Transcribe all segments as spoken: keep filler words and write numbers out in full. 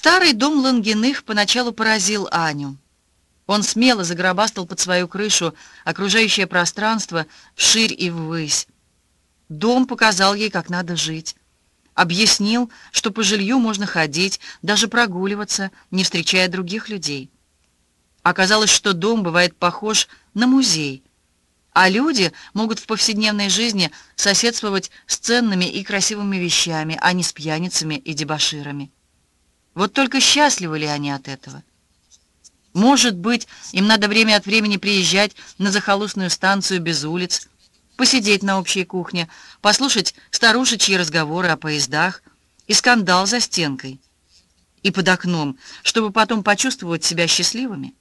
Старый дом Лангиных поначалу поразил Аню. Он смело загробастал под свою крышу окружающее пространство вширь и ввысь. Дом показал ей, как надо жить. Объяснил, что по жилью можно ходить, даже прогуливаться, не встречая других людей. Оказалось, что дом бывает похож на музей, а люди могут в повседневной жизни соседствовать с ценными и красивыми вещами, а не с пьяницами и дебоширами. Вот только счастливы ли они от этого? Может быть, им надо время от времени приезжать на захолустную станцию без улиц, посидеть на общей кухне, послушать старушечьи разговоры о поездах и скандал за стенкой и под окном, чтобы потом почувствовать себя счастливыми.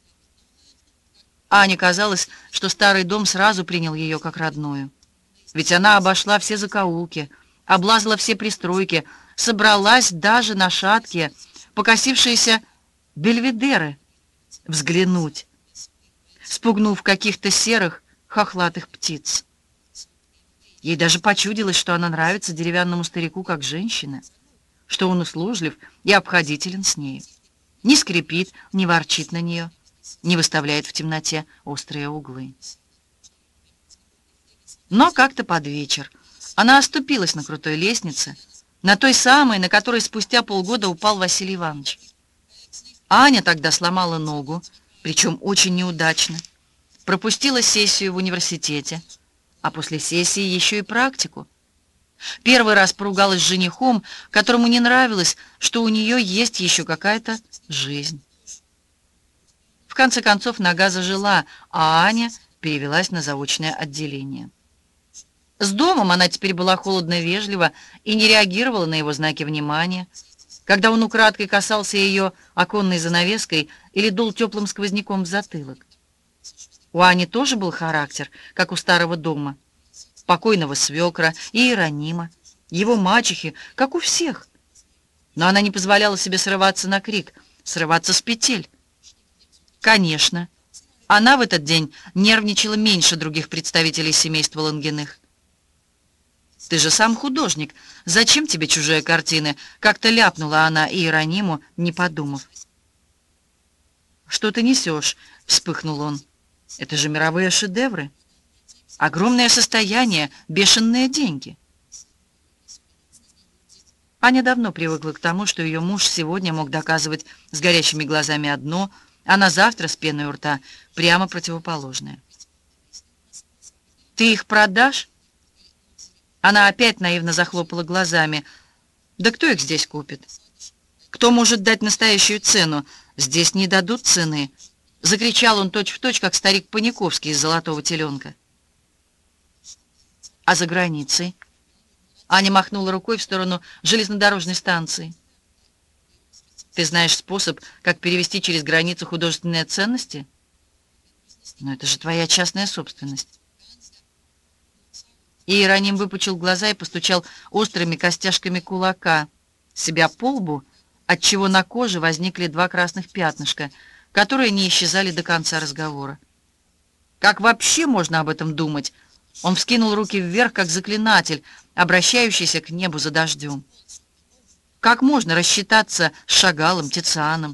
Ане казалось, что старый дом сразу принял ее как родную. Ведь она обошла все закоулки, облазала все пристройки, собралась даже на шаткие, покосившиеся бельведеры взглянуть, спугнув каких-то серых, хохлатых птиц. Ей даже почудилось, что она нравится деревянному старику как женщина, что он услужлив и обходителен с нею, не скрипит, не ворчит на нее, не выставляет в темноте острые углы. Но как-то под вечер она оступилась на крутой лестнице, на той самой, на которой спустя полгода упал Василий Иванович. Аня тогда сломала ногу, причем очень неудачно, пропустила сессию в университете, а после сессии еще и практику. Первый раз поругалась с женихом, которому не нравилось, что у нее есть еще какая-то жизнь. В конце концов нога зажила, а Аня перевелась на заочное отделение. С домом она теперь была холодно-вежлива и не реагировала на его знаки внимания, когда он украдкой касался ее оконной занавеской или дул теплым сквозняком в затылок. У Ани тоже был характер, как у старого дома, покойного свекра и Иеронима, его мачехи, как у всех. Но она не позволяла себе срываться на крик, срываться с петель. Конечно, она в этот день нервничала меньше других представителей семейства Лангиных. «Ты же сам художник. Зачем тебе чужие картины?» Как-то ляпнула она Иерониму, не подумав. «Что ты несешь?» — вспыхнул он. «Это же мировые шедевры. Огромное состояние, бешеные деньги». Аня давно привыкла к тому, что ее муж сегодня мог доказывать с горящими глазами одно, а на завтра с пеной у рта прямо противоположное. «Ты их продашь?» Она опять наивно захлопала глазами. «Да кто их здесь купит? Кто может дать настоящую цену? Здесь не дадут цены!» Закричал он точь-в-точь, как старик Паниковский из «Золотого теленка». «А за границей?» Аня махнула рукой в сторону железнодорожной станции. «Ты знаешь способ, как перевести через границу художественные ценности? Но это же твоя частная собственность». Иероним выпучил глаза и постучал острыми костяшками кулака себя по лбу, отчего на коже возникли два красных пятнышка, которые не исчезали до конца разговора. «Как вообще можно об этом думать?» Он вскинул руки вверх, как заклинатель, обращающийся к небу за дождем. «Как можно рассчитаться с Шагалом, Тицианом?»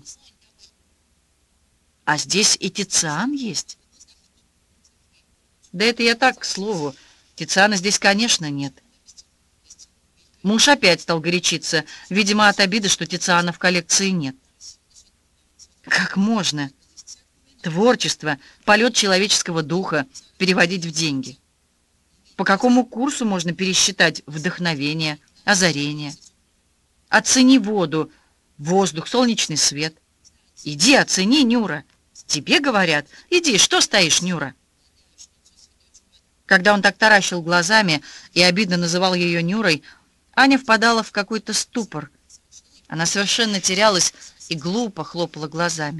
«А здесь и Тициан есть?» «Да это я так, к слову. Тициана здесь, конечно, нет». Муж опять стал горячиться, видимо, от обиды, что Тициана в коллекции нет. Как можно? Творчество, полет человеческого духа переводить в деньги. По какому курсу можно пересчитать вдохновение, озарение? Оцени воду, воздух, солнечный свет. Иди, оцени, Нюра. Тебе говорят, иди, что стоишь, Нюра? Когда он так таращил глазами и обидно называл ее Нюрой, Аня впадала в какой-то ступор. Она совершенно терялась и глупо хлопала глазами.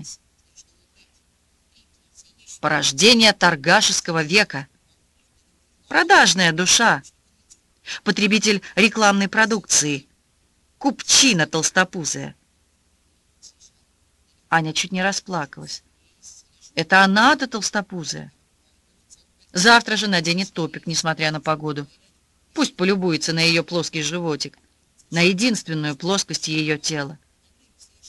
Порождение торгашеского века. Продажная душа. Потребитель рекламной продукции. Купчина толстопузая. Аня чуть не расплакалась. Это она-то толстопузая. Завтра же наденет топик, несмотря на погоду. Пусть полюбуется на ее плоский животик, на единственную плоскость ее тела.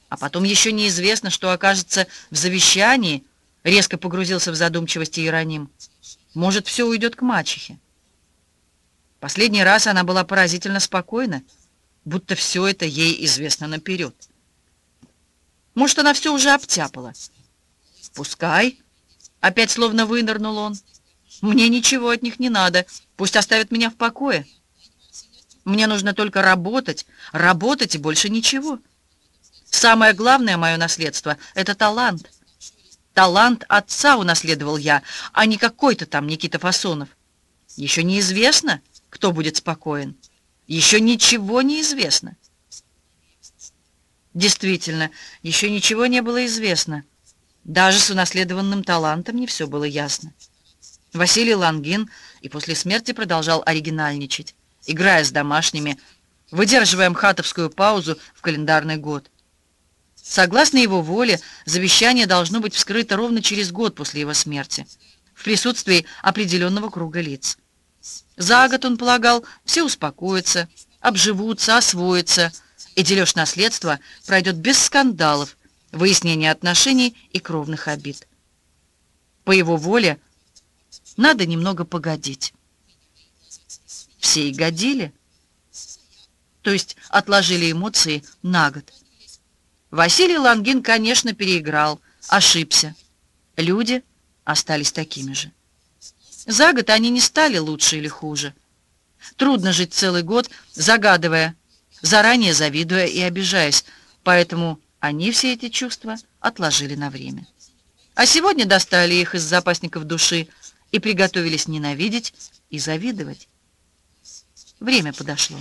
А потом еще неизвестно, что окажется в завещании, резко погрузился в задумчивость Иероним. Может, все уйдет к мачехе. Последний раз она была поразительно спокойна, будто все это ей известно наперед. Может, она все уже обтяпала. Пускай. Опять словно вынырнул он. Мне ничего от них не надо. Пусть оставят меня в покое. Мне нужно только работать, работать и больше ничего. Самое главное мое наследство — это талант. Талант отца унаследовал я, а не какой-то там Никита Фасонов. Еще неизвестно, кто будет спокоен. Еще ничего не известно. Действительно, еще ничего не было известно. Даже с унаследованным талантом не все было ясно. Василий Лангин и после смерти продолжал оригинальничать, играя с домашними, выдерживая мхатовскую паузу в календарный год. Согласно его воле, завещание должно быть вскрыто ровно через год после его смерти, в присутствии определенного круга лиц. За год, он полагал, все успокоятся, обживутся, освоятся, и дележ наследства пройдет без скандалов, выяснения отношений и кровных обид. По его воле надо немного погодить. Все и годили, то есть отложили эмоции на год. Василий Лангин, конечно, переиграл, ошибся. Люди остались такими же. За год они не стали лучше или хуже. Трудно жить целый год, загадывая, заранее завидуя и обижаясь, поэтому они все эти чувства отложили на время. А сегодня достали их из запасников души и приготовились ненавидеть и завидовать. Время подошло.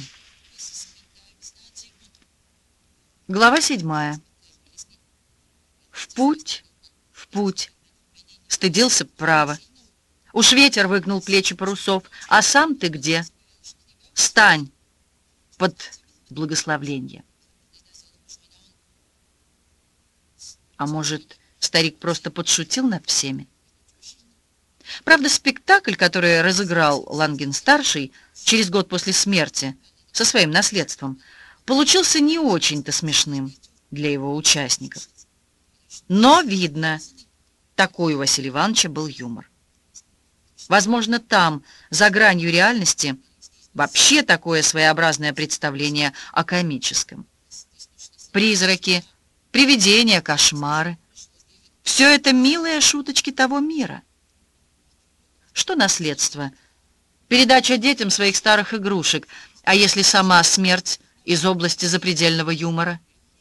Глава седьмая. В путь, в путь. Стыдился право. Уж ветер выгнул плечи парусов. А сам ты где? Стань под благословление. А может, старик просто подшутил над всеми? Правда, спектакль, который разыграл Лангин-старший через год после смерти со своим наследством, получился не очень-то смешным для его участников. Но, видно, такой у Василия Ивановича был юмор. Возможно, там, за гранью реальности, вообще такое своеобразное представление о комическом. Призраки, привидения, кошмары — все это милые шуточки того мира. Что наследство? Передача детям своих старых игрушек, а если сама смерть из области запредельного юмора?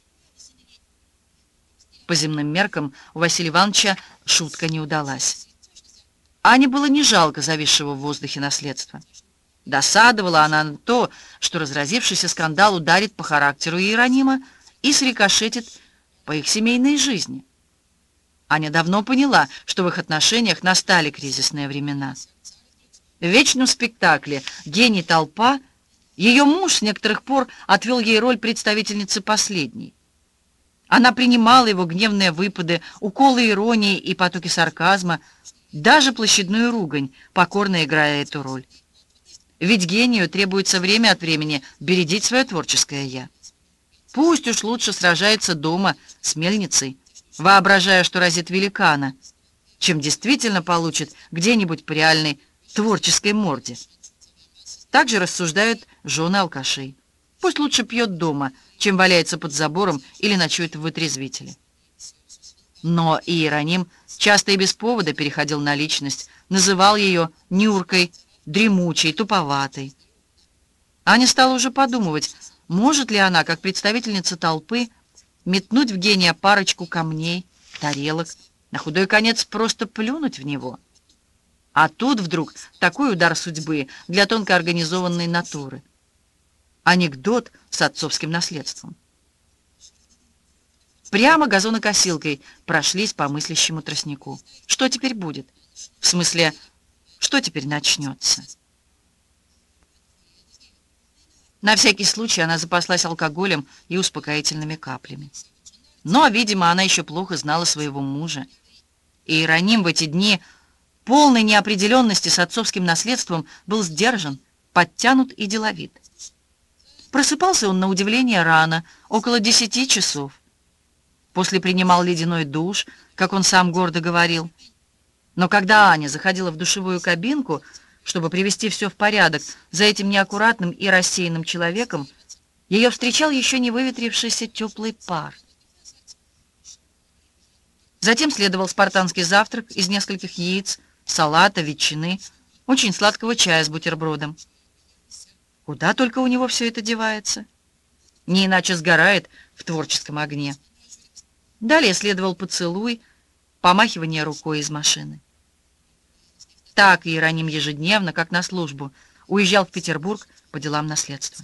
По земным меркам у Василия Ивановича шутка не удалась. Ане было не жалко зависшего в воздухе наследства. Досадовала она на то, что разразившийся скандал ударит по характеру Иеронима и срикошетит по их семейной жизни. Аня давно поняла, что в их отношениях настали кризисные времена. В вечном спектакле «Гений толпа» ее муж с некоторых пор отвел ей роль представительницы последней. Она принимала его гневные выпады, уколы иронии и потоки сарказма, даже площадную ругань, покорно играя эту роль. Ведь гению требуется время от времени бередить свое творческое «я». Пусть уж лучше сражается дома с мельницей, воображая, что разит великана, чем действительно получит где-нибудь по реальной творческой морде. Так же рассуждают жены алкашей. Пусть лучше пьет дома, чем валяется под забором или ночует в вытрезвителе. Но Иероним часто и без повода переходил на личность, называл ее Нюркой, дремучей, туповатой. Аня стала уже подумывать, может ли она, как представительница толпы, метнуть в гения парочку камней, тарелок, на худой конец просто плюнуть в него. А тут вдруг такой удар судьбы для тонко организованной натуры. Анекдот с отцовским наследством. Прямо газонокосилкой прошлись по мыслящему тростнику. Что теперь будет? В смысле, что теперь начнется? На всякий случай она запаслась алкоголем и успокоительными каплями. Но, видимо, она еще плохо знала своего мужа. И Иероним в эти дни полной неопределенности с отцовским наследством был сдержан, подтянут и деловит. Просыпался он на удивление рано, около десяти часов. после принимал ледяной душ, как он сам гордо говорил. Но когда Аня заходила в душевую кабинку, чтобы привести все в порядок за этим неаккуратным и рассеянным человеком, ее встречал еще не выветрившийся теплый пар. Затем следовал спартанский завтрак из нескольких яиц, салата, ветчины, очень сладкого чая с бутербродом. Куда только у него все это девается? Не иначе сгорает в творческом огне. Далее следовал поцелуй, помахивание рукой из машины. Так Иероним ежедневно, как на службу, уезжал в Петербург по делам наследства.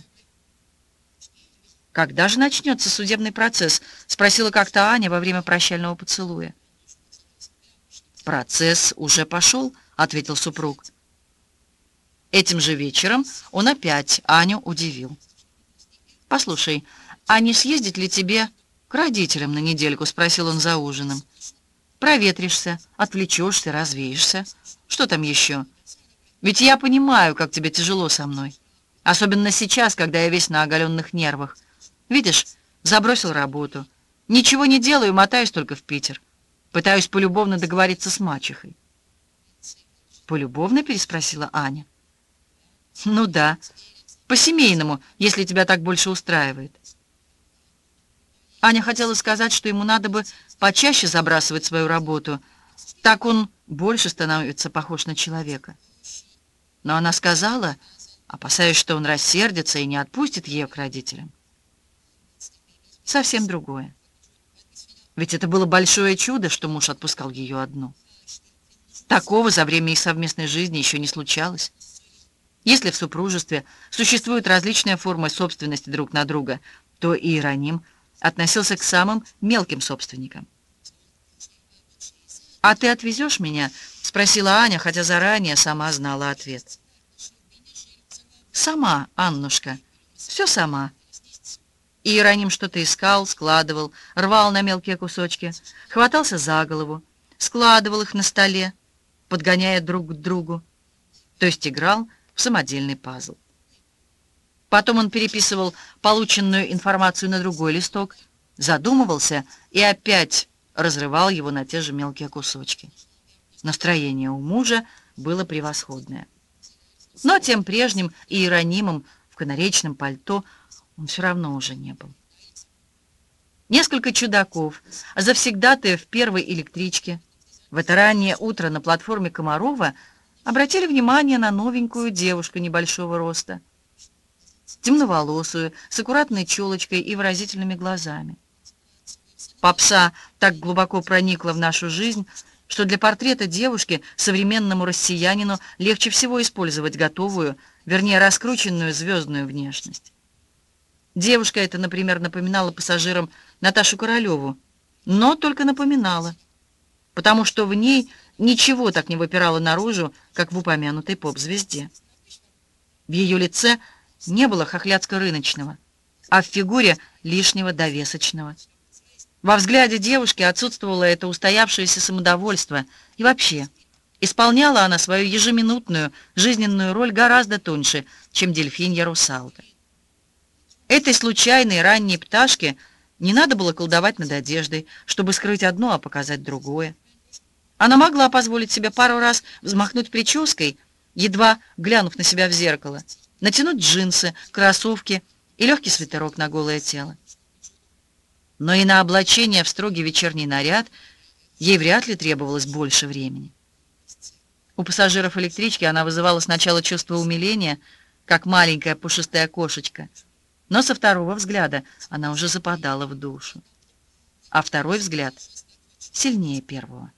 «Когда же начнется судебный процесс?» — спросила как-то Аня во время прощального поцелуя. «Процесс уже пошел», — ответил супруг. Этим же вечером он опять Аню удивил. «Послушай, а не съездить ли тебе к родителям на недельку?» — спросил он за ужином. «Проветришься, отвлечешься, развеешься. Что там еще? Ведь я понимаю, как тебе тяжело со мной. Особенно сейчас, когда я весь на оголенных нервах. Видишь, забросил работу. Ничего не делаю, мотаюсь только в Питер. Пытаюсь полюбовно договориться с мачехой». «Полюбовно?» — переспросила Аня. «Ну да, по-семейному, если тебя так больше устраивает». Аня хотела сказать, что ему надо бы почаще забрасывать свою работу. Так он больше становится похож на человека. Но она сказала, опасаясь, что он рассердится и не отпустит ее к родителям, совсем другое. Ведь это было большое чудо, что муж отпускал ее одну. Такого за время их совместной жизни еще не случалось. Если в супружестве существуют различные формы собственности друг на друга, то Иероним относился к самым мелким собственникам. «А ты отвезешь меня?» — спросила Аня, хотя заранее сама знала ответ. «Сама, Аннушка, все сама». Иероним что-то искал, складывал, рвал на мелкие кусочки, хватался за голову, складывал их на столе, подгоняя друг к другу, то есть играл в самодельный пазл. Потом он переписывал полученную информацию на другой листок, задумывался и опять разрывал его на те же мелкие кусочки. Настроение у мужа было превосходное. Но тем прежним Иеронимом в канаречном пальто он все равно уже не был. Несколько чудаков, завсегдатые в первой электричке, в это раннее утро на платформе Комарова обратили внимание на новенькую девушку небольшого роста, темноволосую, с аккуратной челочкой и выразительными глазами. Попса так глубоко проникла в нашу жизнь, что для портрета девушки современному россиянину легче всего использовать готовую, вернее, раскрученную звездную внешность. Девушка эта, например, напоминала пассажирам Наташу Королеву, но только напоминала, потому что в ней ничего так не выпирало наружу, как в упомянутой поп-звезде. В ее лице не было хохляцко-рыночного, а в фигуре лишнего довесочного. Во взгляде девушки отсутствовало это устоявшееся самодовольство, и вообще исполняла она свою ежеминутную жизненную роль гораздо тоньше, чем дельфинья-русалка. Этой случайной ранней пташке не надо было колдовать над одеждой, чтобы скрыть одно, а показать другое. Она могла позволить себе пару раз взмахнуть прической, едва глянув на себя в зеркало, натянуть джинсы, кроссовки и легкий свитерок на голое тело. Но и на облачение в строгий вечерний наряд ей вряд ли требовалось больше времени. У пассажиров электрички она вызывала сначала чувство умиления, как маленькая пушистая кошечка, но со второго взгляда она уже западала в душу. А второй взгляд сильнее первого.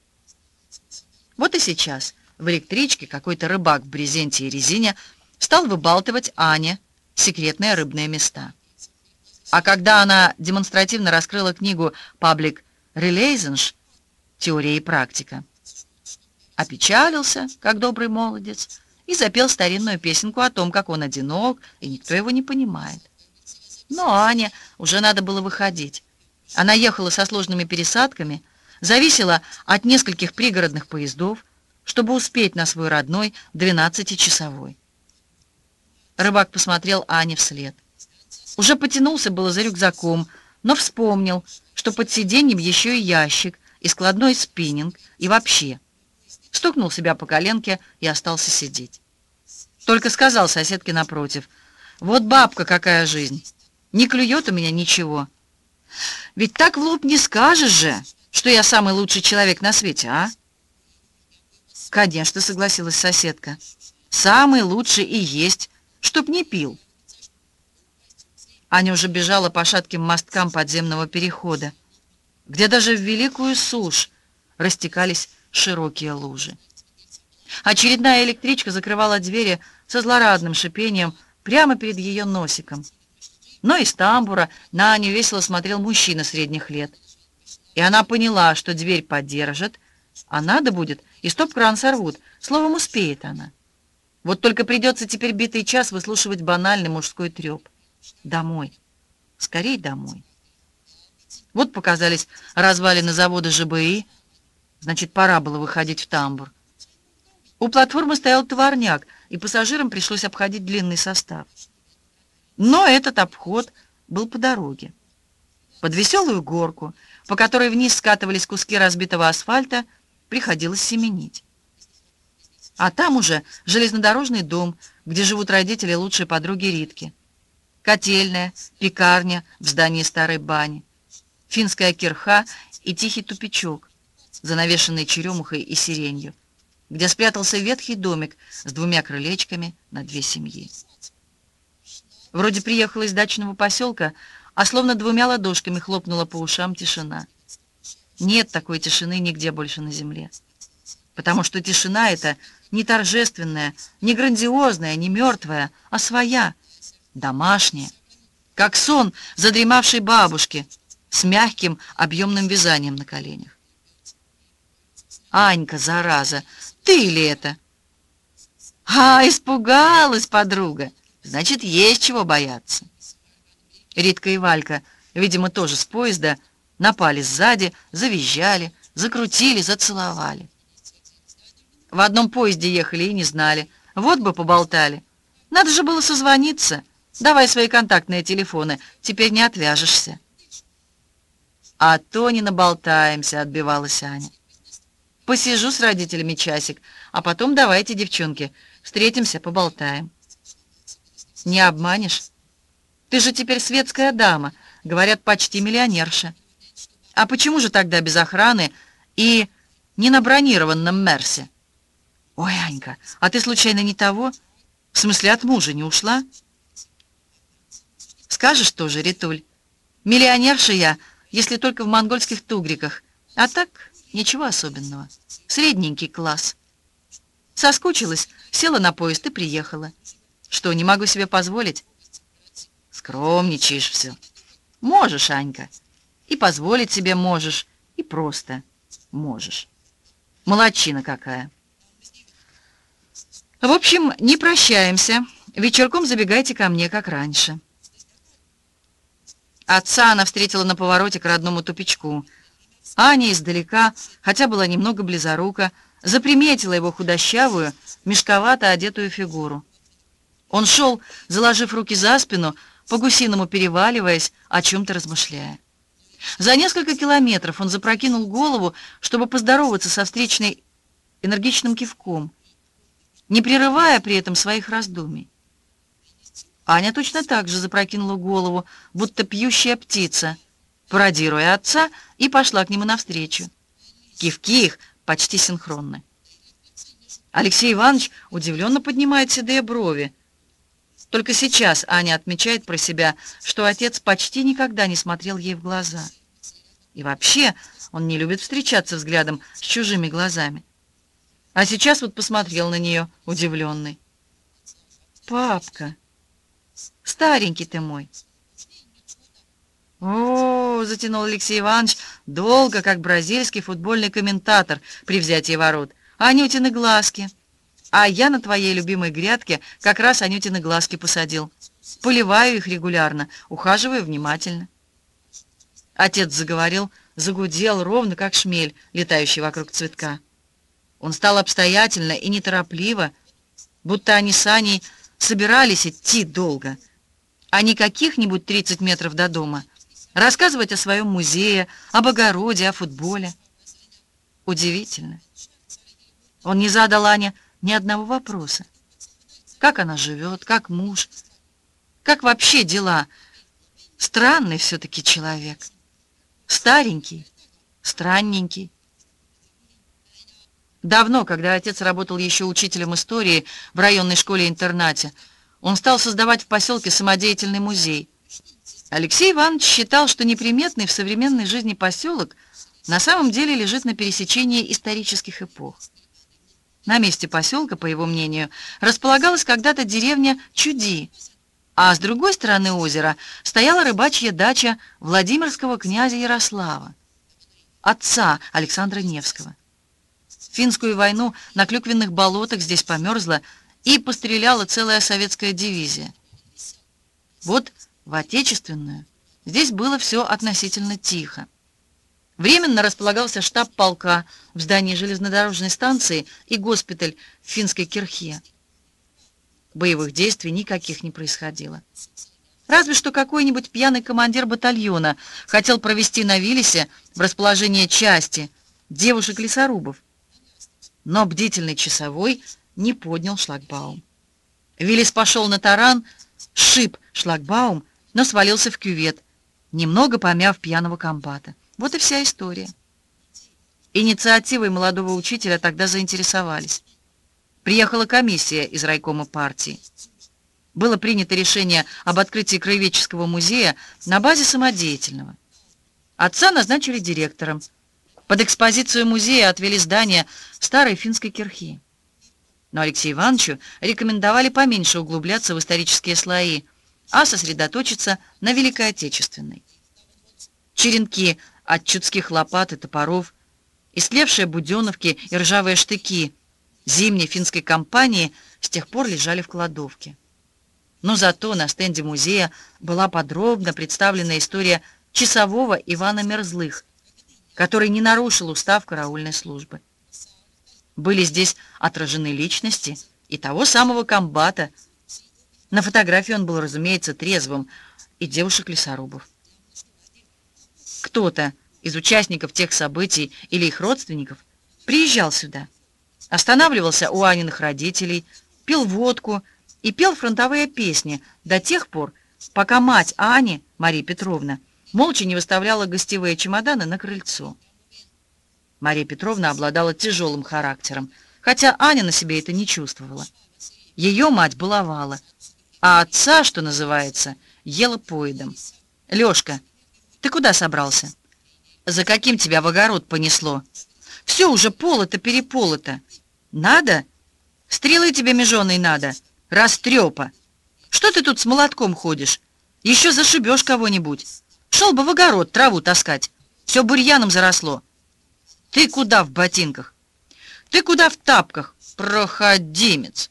Вот и сейчас в электричке какой-то рыбак в брезенте и резине стал выбалтывать Ане секретные рыбные места. А когда она демонстративно раскрыла книгу «Public Relations. Теория и практика», опечалился, как добрый молодец, и запел старинную песенку о том, как он одинок, и никто его не понимает. Но Ане уже надо было выходить. Она ехала со сложными пересадками, зависела от нескольких пригородных поездов, чтобы успеть на свой родной двенадцатичасовой. Рыбак посмотрел Ане вслед. Уже потянулся было за рюкзаком, но вспомнил, что под сиденьем еще и ящик, и складной спиннинг, и вообще. Стукнул себя по коленке и остался сидеть. Только сказал соседке напротив: «Вот бабка, какая жизнь! Не клюет у меня ничего. Ведь так в лоб не скажешь же, что я самый лучший человек на свете, а?» «Конечно», — согласилась соседка. «Самый лучший и есть, чтоб не пил». Аня уже бежала по шатким мосткам подземного перехода, где даже в великую сушь растекались широкие лужи. Очередная электричка закрывала двери со злорадным шипением прямо перед ее носиком. Но из тамбура на Аню весело смотрел мужчина средних лет. И она поняла, что дверь поддержат, а надо будет, и стоп-кран сорвут. Словом, успеет она. Вот только придется теперь битый час выслушивать банальный мужской треп. Домой. Скорей домой. Вот показались развалины завода ЖБИ. Значит, пора было выходить в тамбур. У платформы стоял товарняк, и пассажирам пришлось обходить длинный состав. Но этот обход был по дороге. Под веселую горку, по которой вниз скатывались куски разбитого асфальта, приходилось семенить. А там уже железнодорожный дом, где живут родители лучшей подруги Ритки. Котельная, пекарня в здании старой бани, финская кирха и тихий тупичок, занавешенный черемухой и сиренью, где спрятался ветхий домик с двумя крылечками на две семьи. Вроде приехала из дачного поселка, а словно двумя ладошками хлопнула по ушам тишина. Нет такой тишины нигде больше на земле. Потому что тишина эта не торжественная, не грандиозная, не мертвая, а своя, домашняя, как сон задремавшей бабушки с мягким объемным вязанием на коленях. «Анька, зараза, ты ли это?» «А, испугалась подруга. Значит, есть чего бояться». Ритка и Валька, видимо, тоже с поезда, напали сзади, завизжали, закрутили, зацеловали. В одном поезде ехали и не знали. Вот бы поболтали. Надо же было созвониться. Давай свои контактные телефоны, теперь не отвяжешься. «А то не наболтаемся», — отбивалась Аня. «Посижу с родителями часик, а потом давайте, девчонки, встретимся, поболтаем». «Не обманешь? Ты же теперь светская дама, говорят, почти миллионерша. А почему же тогда без охраны и не на бронированном Мерсе?» «Ой, Анька, а ты случайно не того? В смысле, от мужа не ушла?» «Скажешь тоже, Ритуль, миллионерша я, если только в монгольских тугриках, а так ничего особенного. Средненький класс. Соскучилась, села на поезд и приехала. Что, не могу себе позволить?» «Скромничаешь все. Можешь, Анька. И позволить себе можешь, и просто можешь. Молодчина какая». «В общем, не прощаемся. Вечерком забегайте ко мне, как раньше». Отца она встретила на повороте к родному тупичку. Аня издалека, хотя была немного близорука, заприметила его худощавую, мешковато одетую фигуру. Он шел, заложив руки за спину, по-гусиному переваливаясь, о чем-то размышляя. За несколько километров он запрокинул голову, чтобы поздороваться со встречной энергичным кивком, не прерывая при этом своих раздумий. Аня точно так же запрокинула голову, будто пьющая птица, пародируя отца, и пошла к нему навстречу. Кивки их почти синхронны. Алексей Иванович удивленно поднимает седые брови. Только сейчас Аня отмечает про себя, что отец почти никогда не смотрел ей в глаза. И вообще он не любит встречаться взглядом с чужими глазами. А сейчас вот посмотрел на нее, удивленный. «Папка, старенький ты мой». «О, — затянул Алексей Иванович долго, как бразильский футбольный комментатор при взятии ворот, — Анютины глазки. А я на твоей любимой грядке как раз Анютины глазки посадил. Поливаю их регулярно, ухаживаю внимательно». Отец заговорил, загудел ровно, как шмель, летающий вокруг цветка. Он стал обстоятельно и неторопливо, будто они с Аней собирались идти долго, а не каких-нибудь тридцать метров до дома, рассказывать о своем музее, об огороде, о футболе. Удивительно. Он не задал Ане ни одного вопроса. Как она живет, как муж, как вообще дела. Странный все-таки человек. Старенький, странненький. Давно, когда отец работал еще учителем истории в районной школе-интернате, он стал создавать в поселке самодеятельный музей. Алексей Иванович считал, что неприметный в современной жизни поселок на самом деле лежит на пересечении исторических эпох. На месте поселка, по его мнению, располагалась когда-то деревня Чуди, а с другой стороны озера стояла рыбачья дача Владимирского князя Ярослава, отца Александра Невского. В финскую войну на клюквенных болотах здесь померзла и постреляла целая советская дивизия. Вот в отечественную здесь было все относительно тихо. Временно располагался штаб полка в здании железнодорожной станции и госпиталь в финской Кирхе. Боевых действий никаких не происходило. Разве что какой-нибудь пьяный командир батальона хотел провести на Виллисе в расположение части девушек-лесорубов. Но бдительный часовой не поднял шлагбаум. Виллис пошел на таран, сшиб шлагбаум, но свалился в кювет, немного помяв пьяного комбата. Вот и вся история. Инициативой молодого учителя тогда заинтересовались. Приехала комиссия из райкома партии. Было принято решение об открытии краеведческого музея на базе самодеятельного. Отца назначили директором. Под экспозицию музея отвели здание старой финской кирхи. Но Алексею Ивановичу рекомендовали поменьше углубляться в исторические слои, а сосредоточиться на Великой Отечественной. Черенки от чудских лопат и топоров, истлевшие буденовки и ржавые штыки зимней финской компании с тех пор лежали в кладовке. Но зато на стенде музея была подробно представлена история часового Ивана Мерзлых, который не нарушил устав караульной службы. Были здесь отражены личности и того самого комбата. На фотографии он был, разумеется, трезвым, и девушек-лесорубов. Кто-то из участников тех событий или их родственников приезжал сюда, останавливался у Аниных родителей, пил водку и пел фронтовые песни до тех пор, пока мать Ани, Мария Петровна, молча не выставляла гостевые чемоданы на крыльцо. Мария Петровна обладала тяжелым характером, хотя Аня на себе это не чувствовала. Ее мать баловала, а отца, что называется, ела поедом. «Лешка, ты куда собрался? За каким тебя в огород понесло? Все уже полото-переполото. Надо? Стрелы тебе меженой надо. Растрепа. Что ты тут с молотком ходишь? Еще зашибешь кого-нибудь. Шел бы в огород траву таскать. Все бурьяном заросло. Ты куда в ботинках? Ты куда в тапках, проходимец?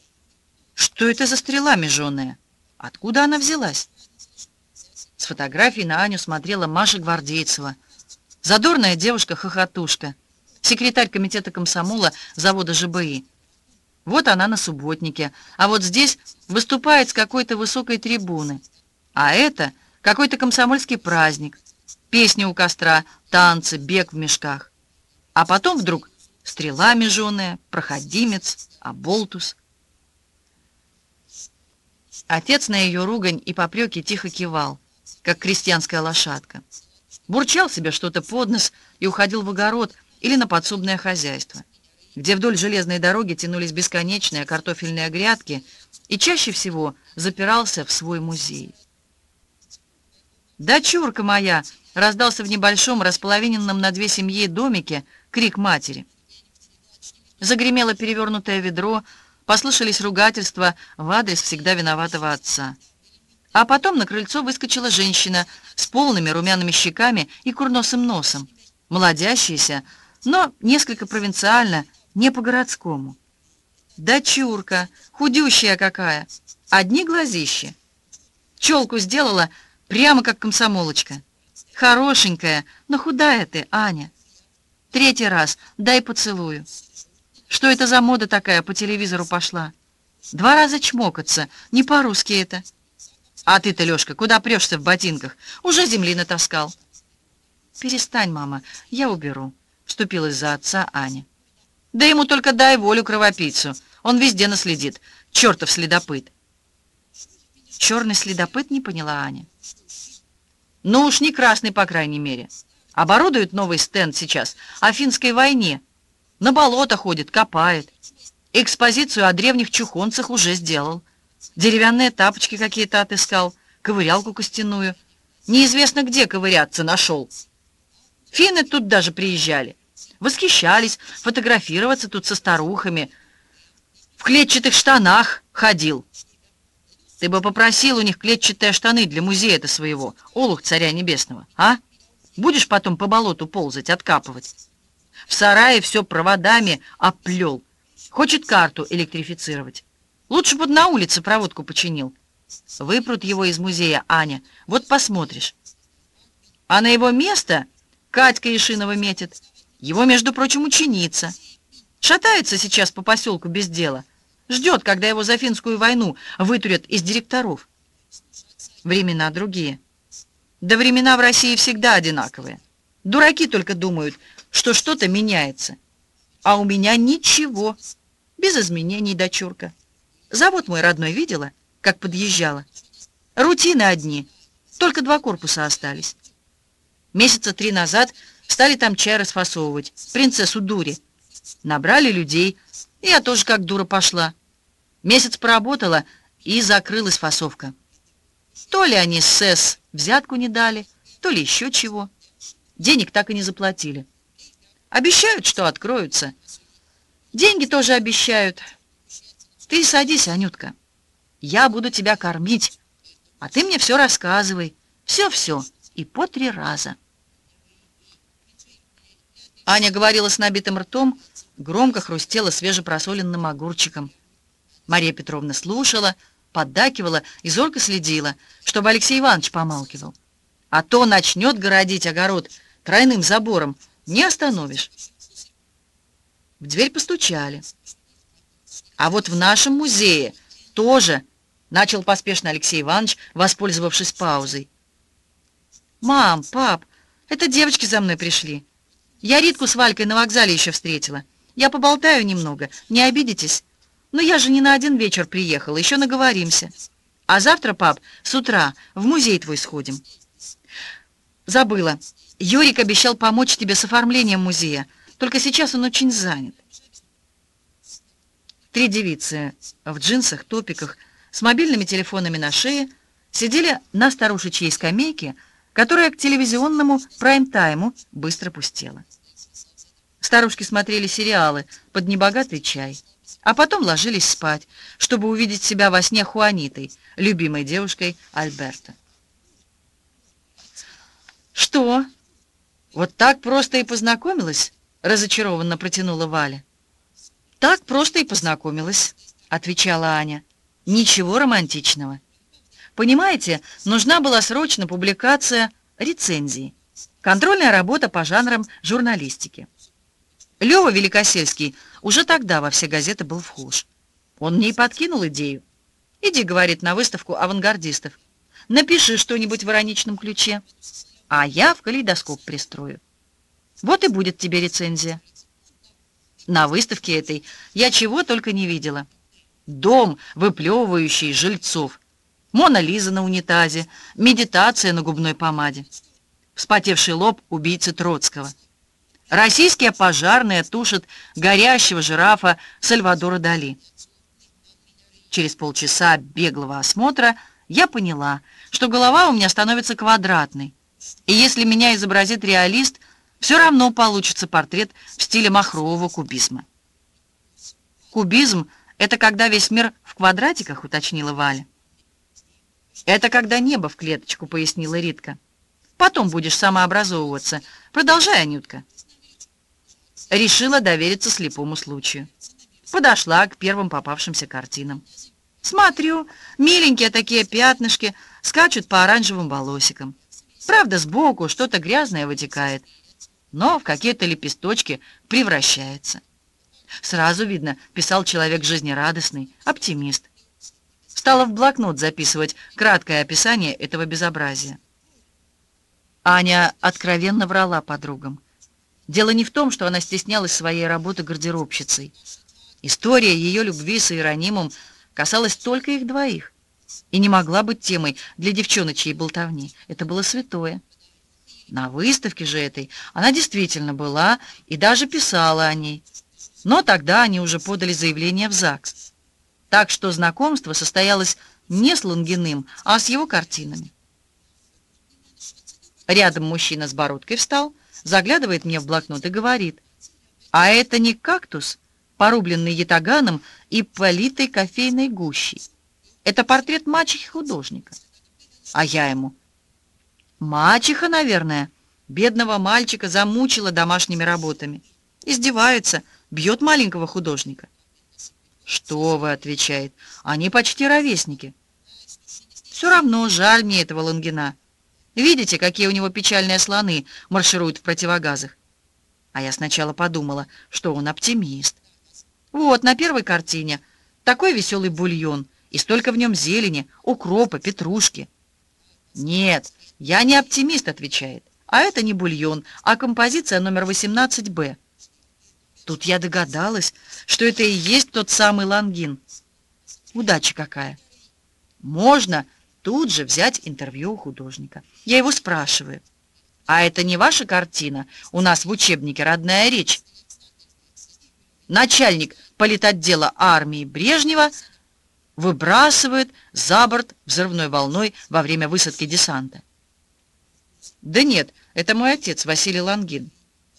Что это за стрела меженая? Откуда она взялась?» С фотографии на Аню смотрела Маша Гвардейцева, задорная девушка-хохотушка, секретарь комитета комсомола завода ЖБИ. Вот она на субботнике, а вот здесь выступает с какой-то высокой трибуны. А это какой-то комсомольский праздник, песни у костра, танцы, бег в мешках. А потом вдруг стрела меженая, проходимец, оболтус. Отец на ее ругань и попреки тихо кивал, как крестьянская лошадка. Бурчал себе что-то под нос и уходил в огород или на подсобное хозяйство, где вдоль железной дороги тянулись бесконечные картофельные грядки, и чаще всего запирался в свой музей. «Дочурка моя!» — раздался в небольшом, располовиненном на две семьи домике крик матери. Загремело перевернутое ведро, послышались ругательства в адрес всегда виноватого отца. А потом на крыльцо выскочила женщина с полными румяными щеками и курносым носом, молодящаяся, но несколько провинциально, не по-городскому. Дочурка, худющая какая, одни глазищи. Челку сделала прямо как комсомолочка. Хорошенькая, но худая ты, Аня. Третий раз дай поцелую. Что это за мода такая по телевизору пошла? Два раза чмокаться, не по-русски это. А ты-то, Лешка, куда прешься в ботинках? Уже земли натаскал. Перестань, мама, я уберу, вступилась за отца Аня. Да ему только дай волю кровопийцу. Он везде наследит. Чертов следопыт. Черный следопыт, не поняла Аня. Ну уж не красный, по крайней мере. Оборудует новый стенд сейчас о финской войне. На болото ходит, копает. Экспозицию о древних чухонцах уже сделал. Деревянные тапочки какие-то отыскал, ковырялку костяную. Неизвестно где ковыряться нашел. Финны тут даже приезжали. Восхищались, фотографироваться тут со старухами. В клетчатых штанах ходил. Ты бы попросил у них клетчатые штаны для музея-то своего, олух царя небесного, а? Будешь потом по болоту ползать, откапывать. В сарае все проводами оплел. Хочет карту электрифицировать. Лучше бы на улице проводку починил. Выпрут его из музея, Аня, вот посмотришь. А на его место Катька Ишинова метит. Его, между прочим, ученица. Шатается сейчас по поселку без дела. Ждет, когда его за финскую войну вытурят из директоров. Времена другие. Да времена в России всегда одинаковые. Дураки только думают, что что-то меняется. А у меня ничего. Без изменений, дочурка. Завод мой родной видела, как подъезжала? Рутины одни. Только два корпуса остались. Месяца три назад стали там чай расфасовывать. Принцессу дури. Набрали людей, и я тоже как дура пошла. Месяц поработала, и закрылась фасовка. То ли они с СЭС взятку не дали, то ли еще чего. Денег так и не заплатили. Обещают, что откроются. Деньги тоже обещают. Ты садись, Анютка. Я буду тебя кормить, а ты мне все рассказывай. Все-все, и по три раза. Аня говорила с набитым ртом, громко хрустела свежепросоленным огурчиком. Мария Петровна слушала, поддакивала и зорко следила, чтобы Алексей Иванович помалкивал. А то начнет городить огород тройным забором, не остановишь. В дверь постучали. А вот в нашем музее тоже, начал поспешно Алексей Иванович, воспользовавшись паузой. «Мам, пап, это девочки за мной пришли. Я Ритку с Валькой на вокзале еще встретила. Я поболтаю немного, не обидитесь? Но я же не на один вечер приехала, еще наговоримся. А завтра, пап, с утра в музей твой сходим». «Забыла. Юрик обещал помочь тебе с оформлением музея, только сейчас он очень занят». Три девицы в джинсах, топиках, с мобильными телефонами на шее сидели на старушечьей скамейке, которая к телевизионному прайм-тайму быстро пустела. Старушки смотрели сериалы под небогатый чай, а потом ложились спать, чтобы увидеть себя во сне Хуанитой, любимой девушкой Альберто. «Что? Вот так просто и познакомилась?» — разочарованно протянула Валя. «Так просто и познакомилась», — отвечала Аня. «Ничего романтичного. Понимаете, нужна была срочно публикация рецензии, контрольная работа по жанрам журналистики. Лёва Великосельский уже тогда во все газеты был вхож. Он мне и подкинул идею. Иди, говорит, на выставку авангардистов. Напиши что-нибудь в ироничном ключе, а я в калейдоскоп пристрою. Вот и будет тебе рецензия». На выставке этой я чего только не видела. Дом, выплевывающий жильцов, Мона Лиза на унитазе, медитация на губной помаде, вспотевший лоб убийцы Троцкого. Российские пожарные тушат горящего жирафа Сальвадора Дали. Через полчаса беглого осмотра я поняла, что голова у меня становится квадратной, и если меня изобразит реалист, все равно получится портрет в стиле махрового кубизма. «Кубизм — это когда весь мир в квадратиках», — уточнила Валя. «Это когда небо в клеточку», — пояснила Ритка. «Потом будешь самообразовываться. Продолжай, Анютка». Решила довериться слепому случаю. Подошла к первым попавшимся картинам. Смотрю, миленькие такие пятнышки скачут по оранжевым волосикам. Правда, сбоку что-то грязное вытекает, но в какие-то лепесточки превращается. Сразу видно, писал человек жизнерадостный, оптимист. стала в блокнот записывать краткое описание этого безобразия. Аня откровенно врала подругам. Дело не в том, что она стеснялась своей работы гардеробщицей. История ее любви с Иеронимом касалась только их двоих и не могла быть темой для девчоночьей болтовни. Это было святое. На выставке же этой она действительно была и даже писала о ней. Но тогда они уже подали заявление в ЗАГС. Так что знакомство состоялось не с Лунгиным, а с его картинами. Рядом мужчина с бородкой встал, заглядывает мне в блокнот и говорит: «А это не кактус, порубленный ятаганом и политой кофейной гущей. Это портрет мачехи художника». А я ему: «Мачеха, наверное, бедного мальчика замучила домашними работами. Издевается, бьет маленького художника». «Что вы?» — отвечает, — «они почти ровесники». Все равно жаль мне этого Лунгина. Видите, какие у него печальные слоны маршируют в противогазах? А я сначала подумала, что он оптимист. Вот, на первой картине такой веселый бульон, и столько в нем зелени, укропа, петрушки. «Нет, я не оптимист», — отвечает, — «а это не бульон, а композиция номер восемнадцать бэ». Тут я догадалась, что это и есть тот самый Лунгин. Удача какая! Можно тут же взять интервью у художника. Я его спрашиваю: «А это не ваша картина? У нас в учебнике родная речь». Начальник политотдела армии Брежнева выбрасывает за борт взрывной волной во время высадки десанта. «Да нет, это мой отец, Василий Лунгин».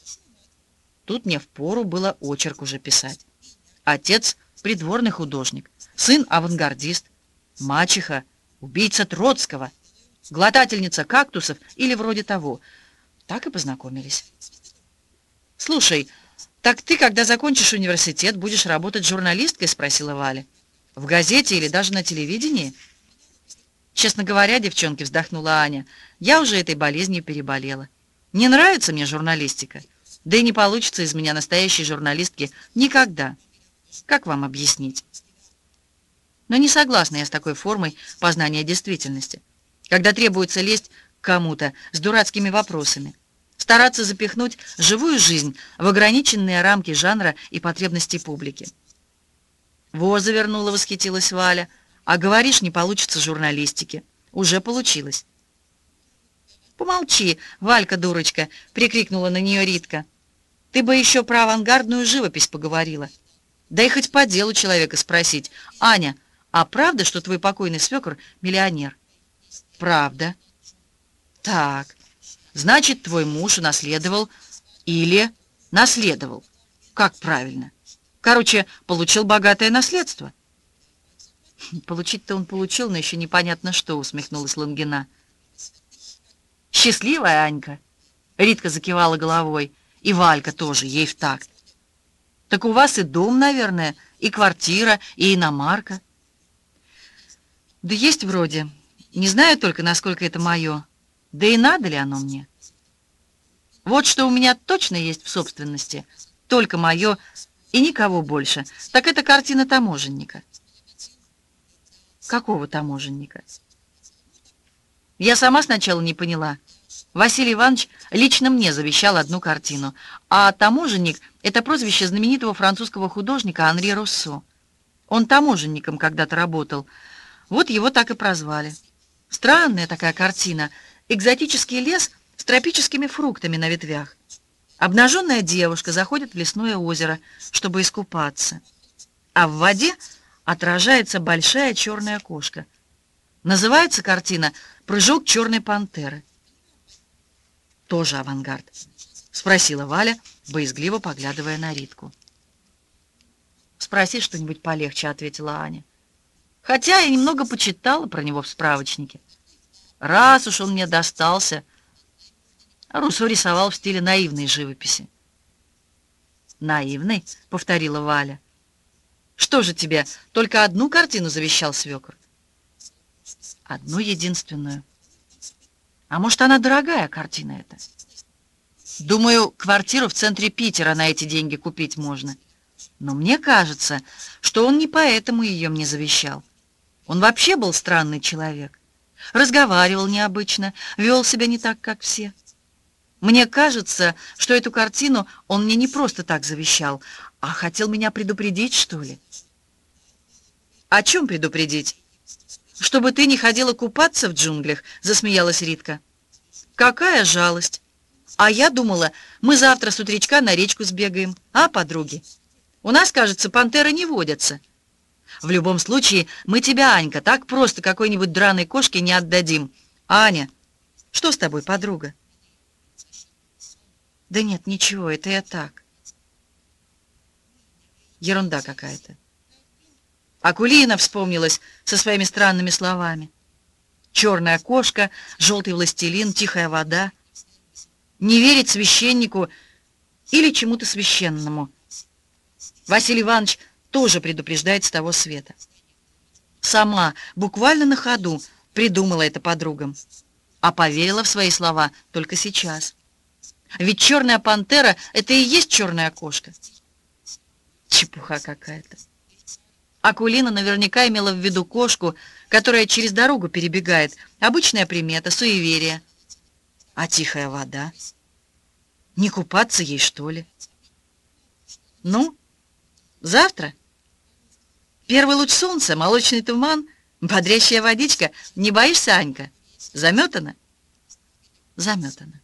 Тут мне впору было очерк уже писать. Отец — придворный художник, сын — авангардист, мачеха — убийца Троцкого, глотательница кактусов или вроде того. Так и познакомились. «Слушай, так ты, когда закончишь университет, будешь работать журналисткой?» — спросила Валя. «В газете или даже на телевидении?» «Честно говоря, девчонки», — вздохнула Аня, — «я уже этой болезнью переболела. Не нравится мне журналистика, да и не получится из меня настоящей журналистки никогда. Как вам объяснить?» Но не согласна я с такой формой познания действительности, когда требуется лезть к кому-то с дурацкими вопросами, стараться запихнуть живую жизнь в ограниченные рамки жанра и потребностей публики. «Во, завернула», — восхитилась Валя, — «а говоришь, не получится журналистики». Уже получилось. «Помолчи, Валька, дурочка», — прикрикнула на нее Ритка. «Ты бы еще про авангардную живопись поговорила. Да и хоть по делу человека спросить. Аня, а правда, что твой покойный свекор миллионер?» «Правда». «Так, значит, твой муж унаследовал или наследовал. Как правильно? Короче, получил богатое наследство». «Получить-то он получил, но еще непонятно что», — усмехнулась Лунгина. «Счастливая Анька!» — Ритка закивала головой. И Валька тоже, ей в такт. «Так у вас и дом, наверное, и квартира, и иномарка». «Да есть вроде. Не знаю только, насколько это мое. Да и надо ли оно мне? Вот что у меня точно есть в собственности, только мое и никого больше, так это картина таможенника». «Какого таможенника?» Я сама сначала не поняла. Василий Иванович лично мне завещал одну картину, а таможенник — это прозвище знаменитого французского художника Анри Руссо. Он таможенником когда-то работал. Вот его так и прозвали. Странная такая картина. Экзотический лес с тропическими фруктами на ветвях. Обнаженная девушка заходит в лесное озеро, чтобы искупаться. А в воде отражается большая черная кошка. Называется картина «Прыжок черной пантеры». «Тоже авангард?» — спросила Валя, боязгливо поглядывая на Ритку. «Спроси что-нибудь полегче», — ответила Аня. «Хотя я немного почитала про него в справочнике. Раз уж он мне достался...» Руссо рисовал в стиле наивной живописи. «Наивный?» — повторила Валя. «Что же тебе, только одну картину завещал свекр?» «Одну единственную. А может, она дорогая, картина эта? Думаю, квартиру в центре Питера на эти деньги купить можно. Но мне кажется, что он не поэтому ее мне завещал. Он вообще был странный человек. Разговаривал необычно, вел себя не так, как все. Мне кажется, что эту картину он мне не просто так завещал, а хотел меня предупредить, что ли. О чем предупредить? Чтобы ты не ходила купаться в джунглях, засмеялась Ритка. Какая жалость! А я думала, мы завтра с утречка на речку сбегаем, а, подруги? У нас, кажется, пантеры не водятся. В любом случае, мы тебя, Анька, так просто какой-нибудь драной кошке не отдадим. Аня, что с тобой, подруга? Да нет, ничего, это я так. Ерунда какая-то. Акулина вспомнилась со своими странными словами. Черная кошка, желтый властелин, тихая вода. Не верить священнику или чему-то священному. Василий Иванович тоже предупреждает с того света. Сама, буквально на ходу, придумала это подругам, а поверила в свои слова только сейчас. Ведь черная пантера — это и есть черная кошка. Чепуха какая-то. Акулина наверняка имела в виду кошку, которая через дорогу перебегает. Обычная примета, суеверие. А тихая вода? Не купаться ей, что ли? Ну, завтра? Первый луч солнца, молочный туман, бодрящая водичка. Не боишься, Анька? Заметана? Заметана.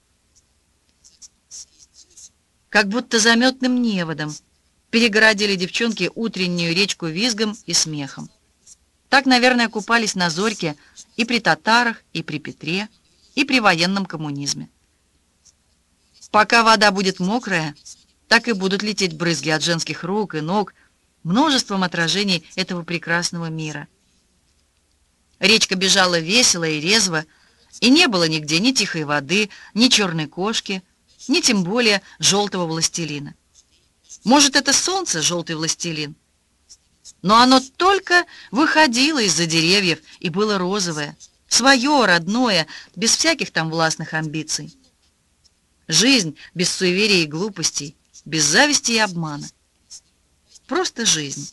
Как будто заметным неводом перегородили девчонки утреннюю речку визгом и смехом. Так, наверное, купались на Зорьке и при татарах, и при Петре, и при военном коммунизме. Пока вода будет мокрая, так и будут лететь брызги от женских рук и ног, множеством отражений этого прекрасного мира. Речка бежала весело и резво, и не было нигде ни тихой воды, ни черной кошки, ни тем более желтого властелина. Может, это солнце, желтый властелин? Но оно только выходило из-за деревьев и было розовое, свое, родное, без всяких там властных амбиций. Жизнь без суеверий и глупостей, без зависти и обмана. Просто жизнь.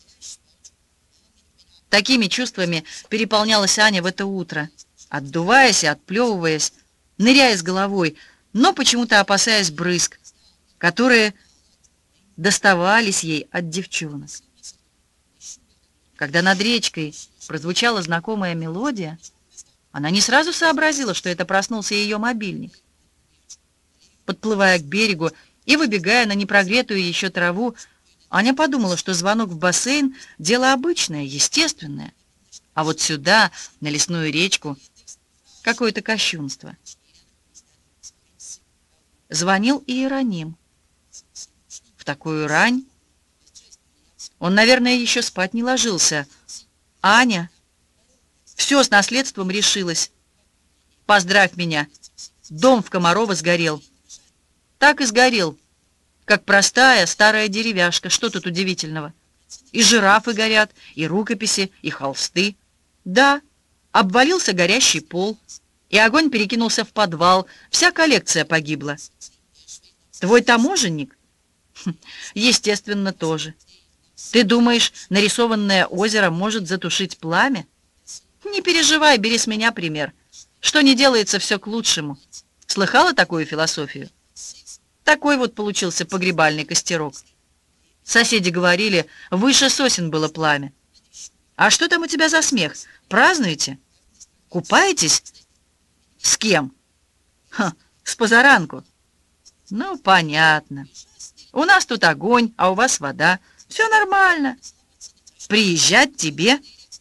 Такими чувствами переполнялась Аня в это утро, отдуваясь и отплевываясь, ныряя с головой, но почему-то опасаясь брызг, которые доставались ей от девчонок. Когда над речкой прозвучала знакомая мелодия, она не сразу сообразила, что это проснулся ее мобильник. Подплывая к берегу и выбегая на непрогретую еще траву, Аня подумала, что звонок в бассейн — дело обычное, естественное, а вот сюда, на лесную речку, какое-то кощунство. Звонил Иероним. В такую рань он, наверное, еще спать не ложился. Аня, все с наследством решилось. Поздравь меня. Дом в Комарово сгорел. Так и сгорел, как простая старая деревяшка. Что тут удивительного? И жирафы горят, и рукописи, и холсты. Да, обвалился горящий пол, и огонь перекинулся в подвал. Вся коллекция погибла. Твой таможенник? Естественно, тоже. Ты думаешь, нарисованное озеро может затушить пламя? Не переживай, бери с меня пример. Что не делается, все к лучшему. Слыхала такую философию? Такой вот получился погребальный костерок. Соседи говорили, выше сосен было пламя. А что там у тебя за смех? Празднуете? Купаетесь? С кем? Ха, с позаранку. Ну, понятно. У нас тут огонь, а у вас вода. Все нормально. Приезжать тебе?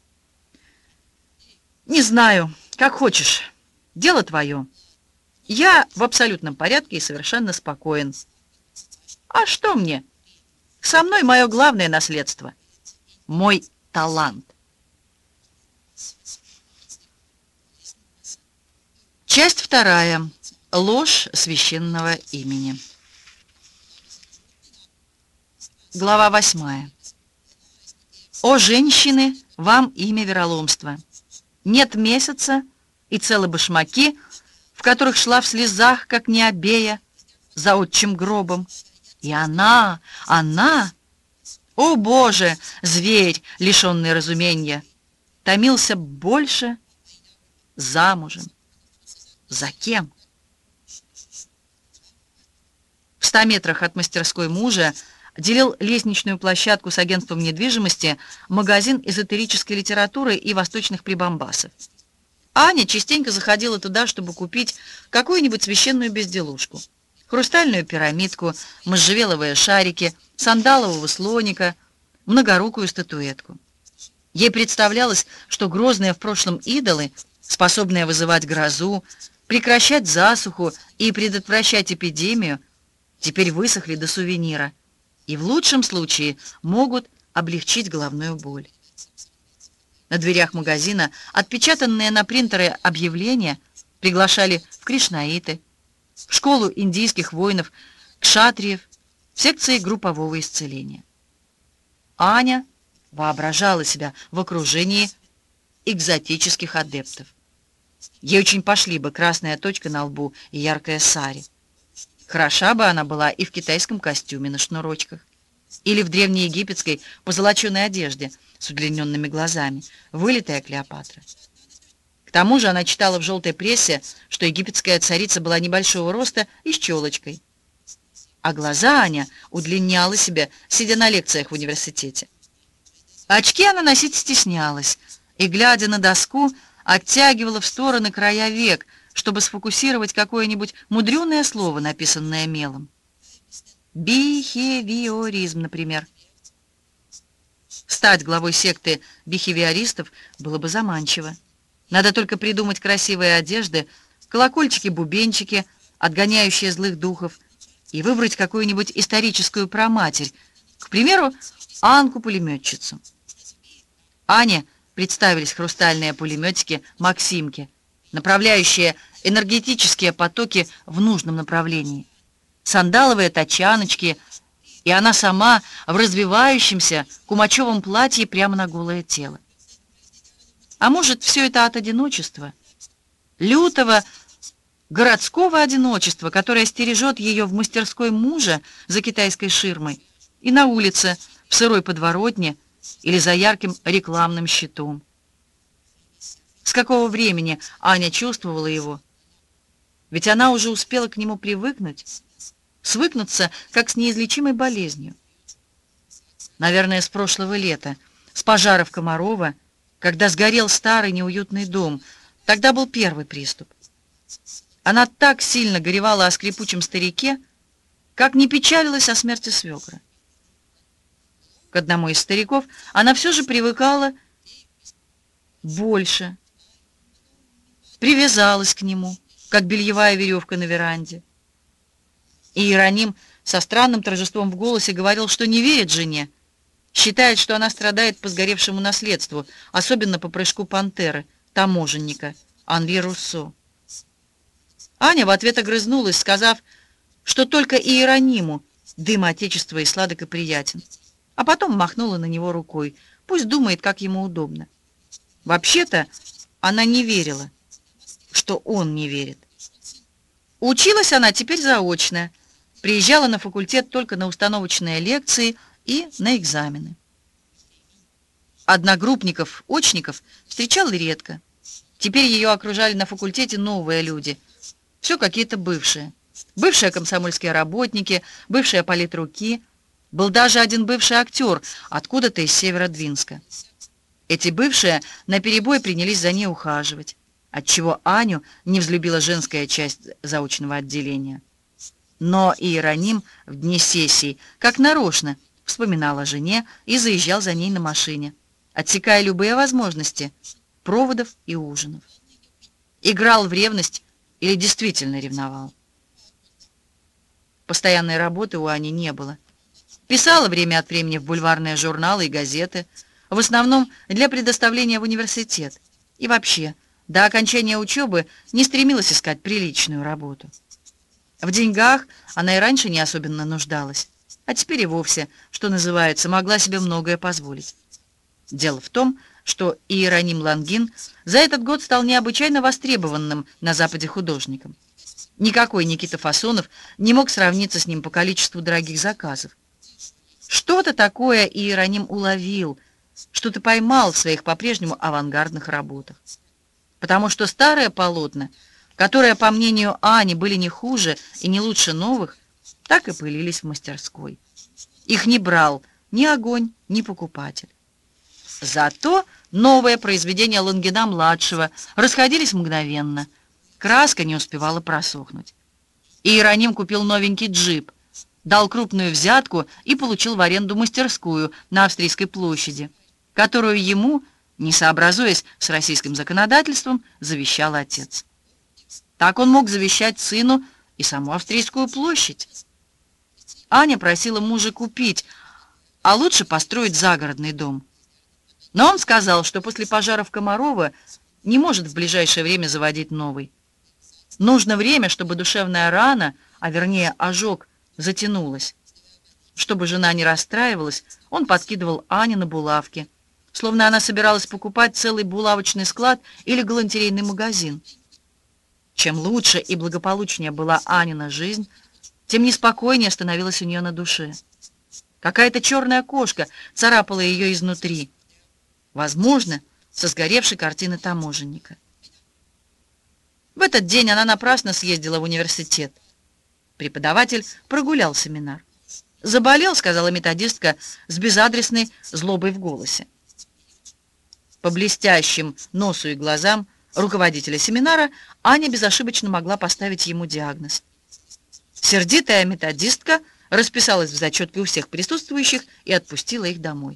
Не знаю, как хочешь. Дело твое. Я в абсолютном порядке и совершенно спокоен. А что мне? Со мной мое главное наследство. Мой талант. Часть вторая. Ложь священного имени. Глава восьмая. О, женщины, вам имя вероломства. Нет месяца и целы башмаки, в которых шла в слезах, как Необея, за отчим гробом. И она, она, о, Боже, зверь, лишенный разумения, томился больше замужем. За кем? В ста метрах от мастерской мужа делил лестничную площадку с агентством недвижимости магазин эзотерической литературы и восточных прибамбасов. Аня частенько заходила туда, чтобы купить какую-нибудь священную безделушку. Хрустальную пирамидку, можжевеловые шарики, сандалового слоника, многорукую статуэтку. Ей представлялось, что грозные в прошлом идолы, способные вызывать грозу, прекращать засуху и предотвращать эпидемию, теперь высохли до сувенира и в лучшем случае могут облегчить головную боль. На дверях магазина отпечатанные на принтеры объявления приглашали в кришнаиты, в школу индийских воинов, кшатриев, в секции группового исцеления. Аня воображала себя в окружении экзотических адептов. Ей очень пошли бы красная точка на лбу и яркая сари. Хороша бы она была и в китайском костюме на шнурочках, или в древнеегипетской позолоченной одежде с удлиненными глазами, вылитая Клеопатра. К тому же она читала в желтой прессе, что египетская царица была небольшого роста и с челочкой. А глаза Аня удлиняла себе, сидя на лекциях в университете. Очки она носить стеснялась и, глядя на доску, оттягивала в стороны края век, чтобы сфокусировать какое-нибудь мудреное слово, написанное мелом. Бихевиоризм, например. Стать главой секты бихевиористов было бы заманчиво. Надо только придумать красивые одежды, колокольчики-бубенчики, отгоняющие злых духов, и выбрать какую-нибудь историческую праматерь, к примеру, Анку-пулеметчицу. Ане представились хрустальные пулеметики «Максимки», направляющие энергетические потоки в нужном направлении, сандаловые тачаночки, и она сама в развивающемся кумачевом платье прямо на голое тело. А может, все это от одиночества? Лютого городского одиночества, которое стережет ее в мастерской мужа за китайской ширмой и на улице, в сырой подворотне или за ярким рекламным щитом. С какого времени Аня чувствовала его? Ведь она уже успела к нему привыкнуть, свыкнуться, как с неизлечимой болезнью. Наверное, с прошлого лета, с пожара в Комарова, когда сгорел старый неуютный дом. Тогда был первый приступ. Она так сильно горевала о скрипучем старике, как не печалилась о смерти свекра. К одному из стариков она все же привыкала больше, привязалась к нему, как бельевая веревка на веранде. И Иероним со странным торжеством в голосе говорил, что не верит жене, считает, что она страдает по сгоревшему наследству, особенно по прыжку пантеры, таможенника, Анри Руссо. Аня в ответ огрызнулась, сказав, что только Иерониму дым Отечества и сладок и приятен, а потом махнула на него рукой, пусть думает, как ему удобно. Вообще-то она не верила, что он не верит. Училась она теперь заочно, приезжала на факультет только на установочные лекции и на экзамены. Одногруппников, очников встречала редко. Теперь ее окружали на факультете новые люди, все какие-то бывшие. Бывшие комсомольские работники, бывшие политруки. Был даже один бывший актер откуда-то из Северодвинска. Эти бывшие наперебой принялись за ней ухаживать, отчего Аню не взлюбила женская часть заочного отделения. Но Иероним в дни сессий, как нарочно, вспоминал о жене и заезжал за ней на машине, отсекая любые возможности проводов и ужинов. Играл в ревность или действительно ревновал. Постоянной работы у Ани не было. Писала время от времени в бульварные журналы и газеты, в основном для предоставления в университет. И вообще, до окончания учебы не стремилась искать приличную работу. В деньгах она и раньше не особенно нуждалась, а теперь и вовсе, что называется, могла себе многое позволить. Дело в том, что Иероним Лангин за этот год стал необычайно востребованным на Западе художником. Никакой Никита Фасонов не мог сравниться с ним по количеству дорогих заказов. Что-то такое Иероним уловил, что ты поймал в своих по-прежнему авангардных работах. Потому что старые полотна, которые, по мнению Ани, были не хуже и не лучше новых, так и пылились в мастерской. Их не брал ни огонь, ни покупатель. Зато новые произведения Лангина-младшего расходились мгновенно. Краска не успевала просохнуть. Иероним купил новенький джип, дал крупную взятку и получил в аренду мастерскую на Австрийской площади, которую ему, не сообразуясь с российским законодательством, завещал отец. Так он мог завещать сыну и саму Австрийскую площадь. Аня просила мужа купить, а лучше построить загородный дом. Но он сказал, что после пожара в Комарово не может в ближайшее время заводить новый. Нужно время, чтобы душевная рана, а вернее ожог, затянулась. Чтобы жена не расстраивалась, он подкидывал Ане на булавки, словно она собиралась покупать целый булавочный склад или галантерейный магазин. Чем лучше и благополучнее была Анина жизнь, тем неспокойнее становилась у нее на душе. Какая-то черная кошка царапала ее изнутри. Возможно, со сгоревшей картины таможенника. В этот день она напрасно съездила в университет. Преподаватель прогулял семинар. «Заболел», — сказала методистка с безадресной злобой в голосе. По блестящим носу и глазам руководителя семинара Аня безошибочно могла поставить ему диагноз. Сердитая методистка расписалась в зачетке у всех присутствующих и отпустила их домой.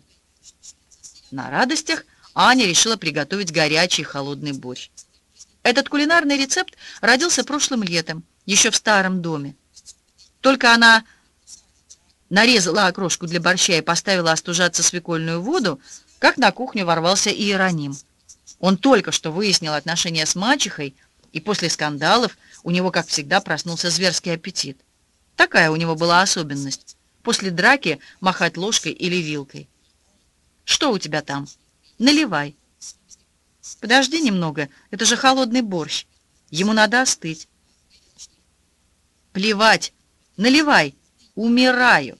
На радостях Аня решила приготовить горячий холодный борщ. Этот кулинарный рецепт родился прошлым летом, еще в старом доме. Только она нарезала окрошку для борща и поставила остужаться свекольную воду, как на кухню ворвался Иероним. Он только что выяснил отношения с мачехой, и после скандалов у него, как всегда, проснулся зверский аппетит. Такая у него была особенность — после драки махать ложкой или вилкой. «Что у тебя там? Наливай». «Подожди немного, это же холодный борщ. Ему надо остыть». «Плевать! Наливай! Умираю!»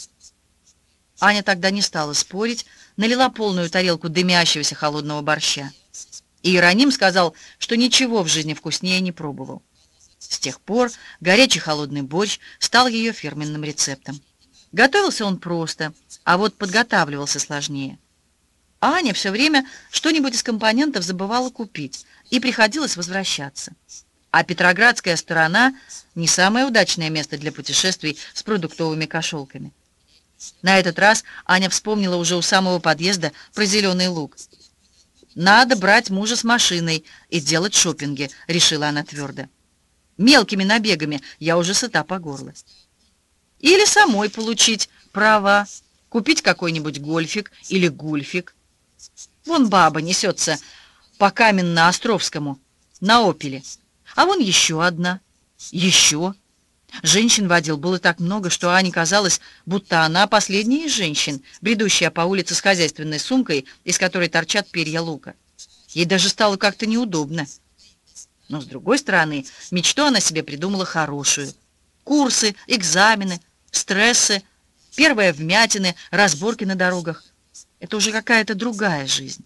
Аня тогда не стала спорить, налила полную тарелку дымящегося холодного борща. Иероним сказал, что ничего в жизни вкуснее не пробовал. С тех пор горячий холодный борщ стал ее фирменным рецептом. Готовился он просто, а вот подготавливался сложнее. Аня все время что-нибудь из компонентов забывала купить, и приходилось возвращаться. А Петроградская сторона — не самое удачное место для путешествий с продуктовыми кошелками. На этот раз Аня вспомнила уже у самого подъезда про зеленый лук. «Надо брать мужа с машиной и делать шопинги», — решила она твердо. «Мелкими набегами я уже сыта по горло». Или самой получить права, купить какой-нибудь гольфик или гульфик. Вон баба несется по Каменно-Островскому на «Опеле», а вон еще одна, еще. Женщин водил было так много, что Ане казалось, будто она последняя из женщин, бредущая по улице с хозяйственной сумкой, из которой торчат перья лука. Ей даже стало как-то неудобно. Но, с другой стороны, мечту она себе придумала хорошую. Курсы, экзамены, стрессы, первые вмятины, разборки на дорогах. Это уже какая-то другая жизнь.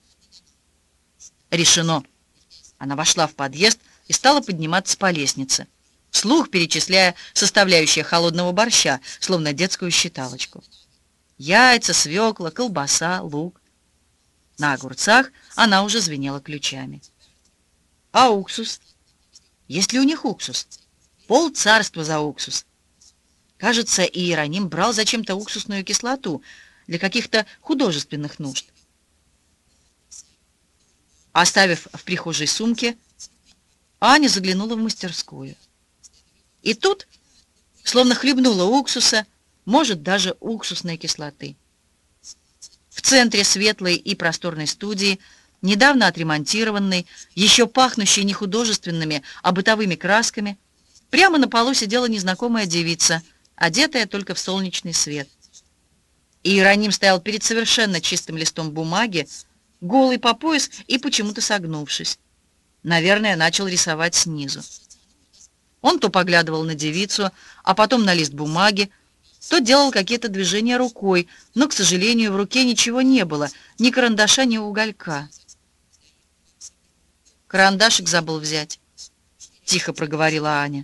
Решено. Она вошла в подъезд и стала подниматься по лестнице, вслух перечисляя составляющие холодного борща, словно детскую считалочку. Яйца, свекла, колбаса, лук. На огурцах она уже звенела ключами. А уксус? Есть ли у них уксус? Пол царства за уксус. Кажется, Иероним брал зачем-то уксусную кислоту для каких-то художественных нужд. Оставив в прихожей сумки, Аня заглянула в мастерскую. И тут, словно хлебнула уксуса, может, даже уксусной кислоты. В центре светлой и просторной студии, недавно отремонтированной, еще пахнущей не художественными, а бытовыми красками, прямо на полу сидела незнакомая девица, одетая только в солнечный свет. Иероним стоял перед совершенно чистым листом бумаги, голый по пояс и почему-то согнувшись. Наверное, начал рисовать снизу. Он то поглядывал на девицу, а потом на лист бумаги, то делал какие-то движения рукой, но, к сожалению, в руке ничего не было, ни карандаша, ни уголька. «Карандашик забыл взять», — тихо проговорила Аня.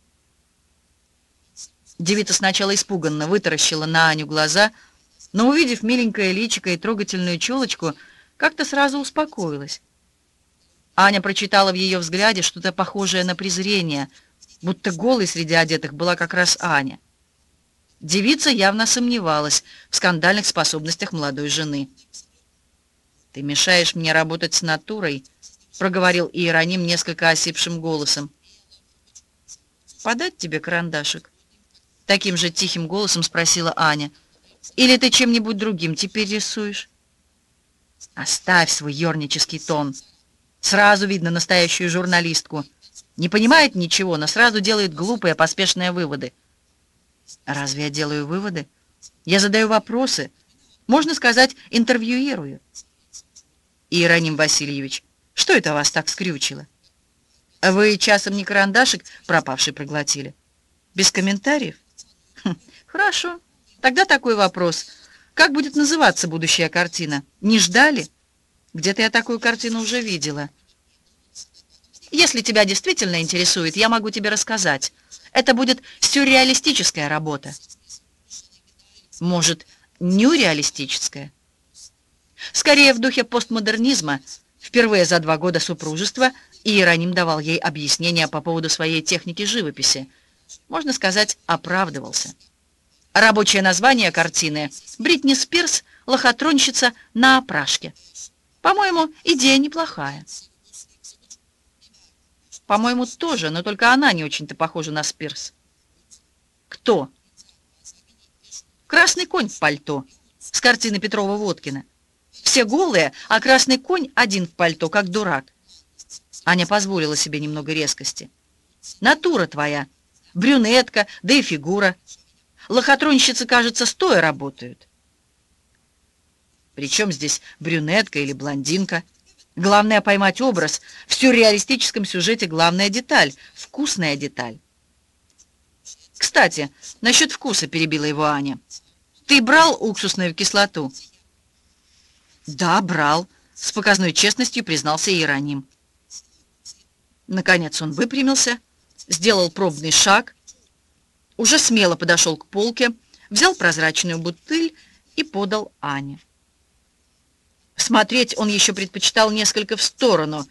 Девица сначала испуганно вытаращила на Аню глаза, но, увидев миленькое личико и трогательную челочку, как-то сразу успокоилась. Аня прочитала в ее взгляде что-то похожее на презрение, будто голой среди одетых была как раз Аня. Девица явно сомневалась в скандальных способностях молодой жены. «Ты мешаешь мне работать с натурой», — проговорил Иероним несколько осипшим голосом. «Подать тебе карандашик?» — таким же тихим голосом спросила Аня. «Или ты чем-нибудь другим теперь рисуешь?» «Оставь свой ернический тон. Сразу видно настоящую журналистку. Не понимает ничего, но сразу делает глупые, поспешные выводы». «Разве я делаю выводы? Я задаю вопросы. Можно сказать, интервьюирую». «Иероним Васильевич, что это вас так скрючило? Вы часом не карандашик пропавший проглотили? Без комментариев? Хм, хорошо. Тогда такой вопрос. Как будет называться будущая картина? Не ждали? Где-то я такую картину уже видела». «Если тебя действительно интересует, я могу тебе рассказать. Это будет сюрреалистическая работа». «Может, нюрреалистическая?» «Скорее в духе постмодернизма». Впервые за два года супружества Иероним давал ей объяснения по поводу своей техники живописи. Можно сказать, оправдывался. Рабочее название картины «Бритни Спирс. Лохотронщица на опрашке». По-моему, идея неплохая. По-моему, тоже, но только она не очень-то похожа на Спирс. Кто? Красный конь в пальто с картины Петрова-Водкина. Все голые, а красный конь один в пальто, как дурак. Аня позволила себе немного резкости. Натура твоя, брюнетка, да и фигура. Лохотронщицы, кажется, стоя работают. Причем здесь брюнетка или блондинка? Главное поймать образ. В сюрреалистическом сюжете главная деталь, вкусная деталь. Кстати, насчет вкуса, перебила его Аня. Ты брал уксусную кислоту? Да, брал, с показной честностью признался Иероним. Наконец он выпрямился, сделал пробный шаг, уже смело подошел к полке, взял прозрачную бутыль и подал Ане. Смотреть он еще предпочитал несколько в сторону.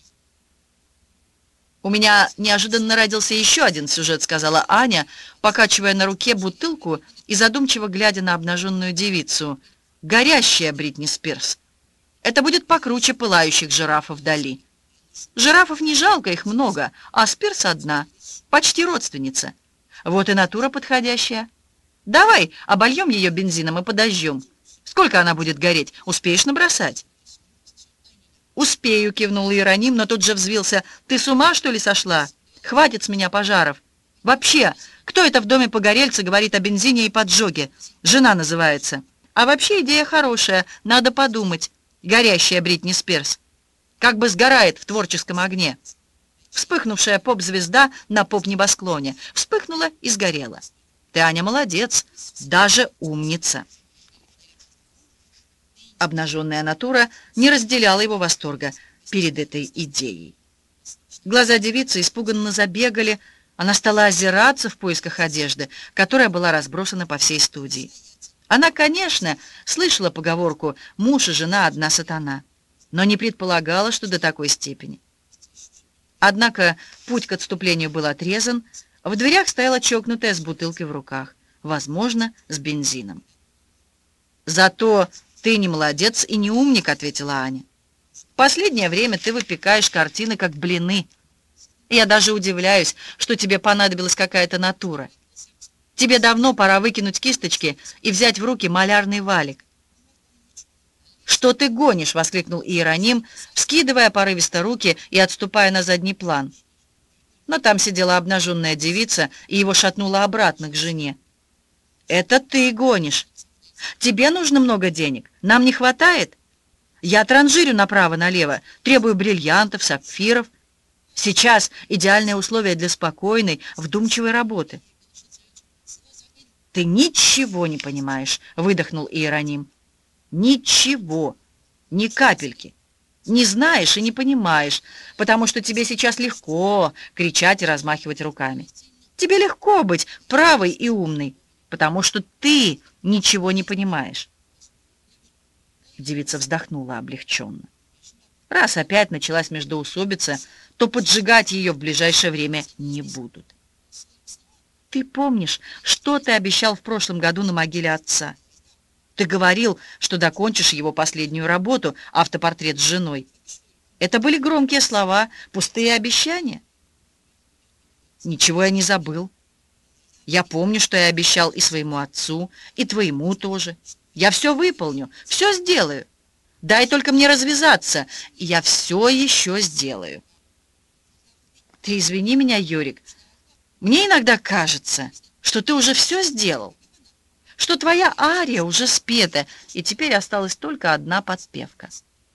«У меня неожиданно родился еще один сюжет», — сказала Аня, покачивая на руке бутылку и задумчиво глядя на обнаженную девицу. «Горящая Бритни Спирс. Это будет покруче пылающих жирафов Дали. Жирафов не жалко, их много, а Спирс одна, почти родственница. Вот и натура подходящая. Давай обольем ее бензином и подожжем. Сколько она будет гореть? Успеешь набросать?» «Успею», — кивнул Иероним, но тут же взвился. «Ты с ума, что ли, сошла? Хватит с меня пожаров. Вообще, кто это в доме погорельца говорит о бензине и поджоге? Жена называется. А вообще идея хорошая, надо подумать. Горящая Бритни Спирс. Как бы сгорает в творческом огне. Вспыхнувшая поп-звезда на поп-небосклоне. Вспыхнула и сгорела. Ты, Аня, молодец, даже умница». Обнаженная натура не разделяла его восторга перед этой идеей. Глаза девицы испуганно забегали, она стала озираться в поисках одежды, которая была разбросана по всей студии. Она, конечно, слышала поговорку «муж и жена одна сатана», но не предполагала, что до такой степени. Однако путь к отступлению был отрезан, в дверях стояла чокнутая с бутылкой в руках, возможно, с бензином. «Зато ты не молодец и не умник», — ответила Аня. «В последнее время ты выпекаешь картины, как блины. Я даже удивляюсь, что тебе понадобилась какая-то натура. Тебе давно пора выкинуть кисточки и взять в руки малярный валик». «Что ты гонишь?» — воскликнул Иероним, вскидывая порывисто руки и отступая на задний план. Но там сидела обнаженная девица, и его шатнуло обратно к жене. «Это ты гонишь. Тебе нужно много денег, нам не хватает. Я транжирю направо-налево, требую бриллиантов, сапфиров. Сейчас идеальные условия для спокойной, вдумчивой работы». «Ты ничего не понимаешь», — выдохнул Иероним. «Ничего, ни капельки. Не знаешь и не понимаешь, потому что тебе сейчас легко кричать и размахивать руками. Тебе легко быть правой и умной, потому что ты ничего не понимаешь». Девица вздохнула облегченно. Раз опять началась междоусобица, то поджигать ее в ближайшее время не будут. «Ты помнишь, что ты обещал в прошлом году на могиле отца? Ты говорил, что докончишь его последнюю работу, автопортрет с женой. Это были громкие слова, пустые обещания?» «Ничего я не забыл. Я помню, что я обещал и своему отцу, и твоему тоже. Я все выполню, все сделаю. Дай только мне развязаться, и я все еще сделаю». «Ты извини меня, Йорик. Мне иногда кажется, что ты уже все сделал, что твоя ария уже спета, и теперь осталась только одна подпевка».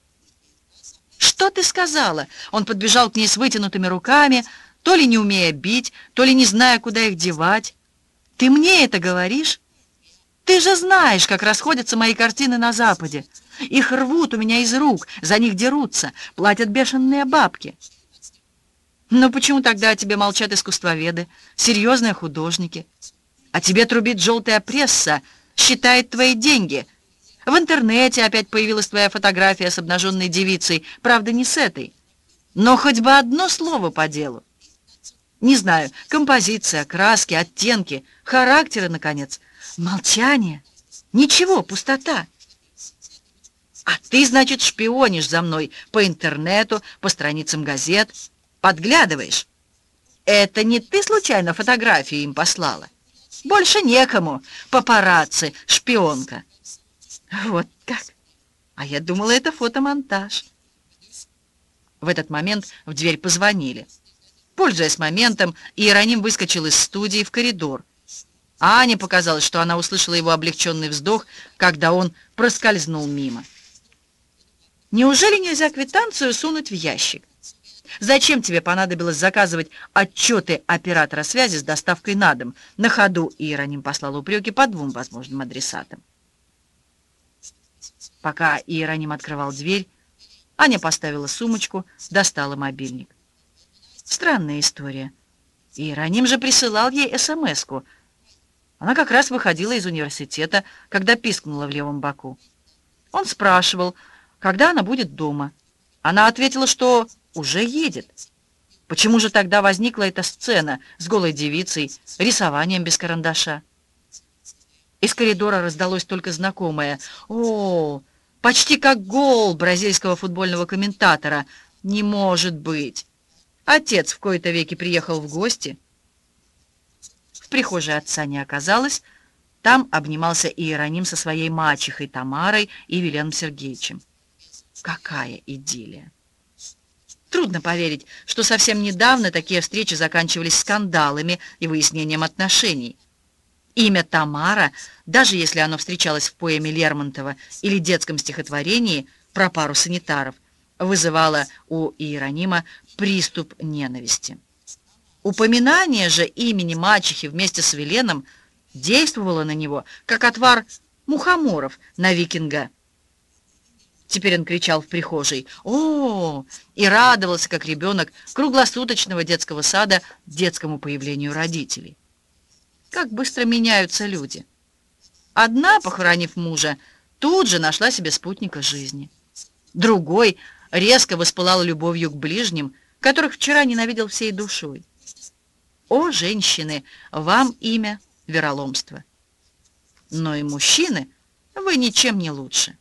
«Что ты сказала?» Он подбежал к ней с вытянутыми руками, то ли не умея бить, то ли не зная, куда их девать. «Ты мне это говоришь? Ты же знаешь, как расходятся мои картины на Западе. Их рвут у меня из рук, за них дерутся, платят бешеные бабки». «Но почему тогда о тебе молчат искусствоведы, серьезные художники? А тебе трубит желтая пресса, считает твои деньги. В интернете опять появилась твоя фотография с обнаженной девицей, правда, не с этой. Но хоть бы одно слово по делу. Не знаю, композиция, краски, оттенки, характеры, наконец. Молчание. Ничего, пустота. А ты, значит, шпионишь за мной по интернету, по страницам газет, подглядываешь. Это не ты случайно фотографию им послала? Больше некому. Папарацци, шпионка». «Вот как? А я думала, это фотомонтаж». В этот момент в дверь позвонили. Пользуясь моментом, Иероним выскочил из студии в коридор. А Ане показалось, что она услышала его облегченный вздох, когда он проскользнул мимо. «Неужели нельзя квитанцию сунуть в ящик? Зачем тебе понадобилось заказывать отчеты оператора связи с доставкой на дом?» На ходу Иероним послал упреки по двум возможным адресатам. Пока Иероним открывал дверь, Аня поставила сумочку, достала мобильник. Странная история. Иероним же присылал ей эс-эм-эску. Она как раз выходила из университета, когда пискнула в левом боку. Он спрашивал, когда она будет дома. Она ответила, что уже едет. Почему же тогда возникла эта сцена с голой девицей, рисованием без карандаша? Из коридора раздалось только знакомое: «О, почти как гол бразильского футбольного комментатора! Не может быть! Отец в кои-то веки приехал в гости». В прихожей отца не оказалось. Там обнимался Иероним со своей мачехой Тамарой и Веленом Сергеевичем. Какая идиллия! Трудно поверить, что совсем недавно такие встречи заканчивались скандалами и выяснением отношений. Имя Тамара, даже если оно встречалось в поэме Лермонтова или детском стихотворении про пару санитаров, вызывало у Иеронима приступ ненависти. Упоминание же имени мачехи вместе с Веленом действовало на него, как отвар мухоморов на викинга. Теперь он кричал в прихожей «О!» и радовался, как ребенок круглосуточного детского сада детскому появлению родителей. Как быстро меняются люди. Одна, похоронив мужа, тут же нашла себе спутника жизни. Другой резко воспылал любовью к ближним, которых вчера ненавидел всей душой. О, женщины, вам имя вероломство. Но и мужчины, вы ничем не лучше.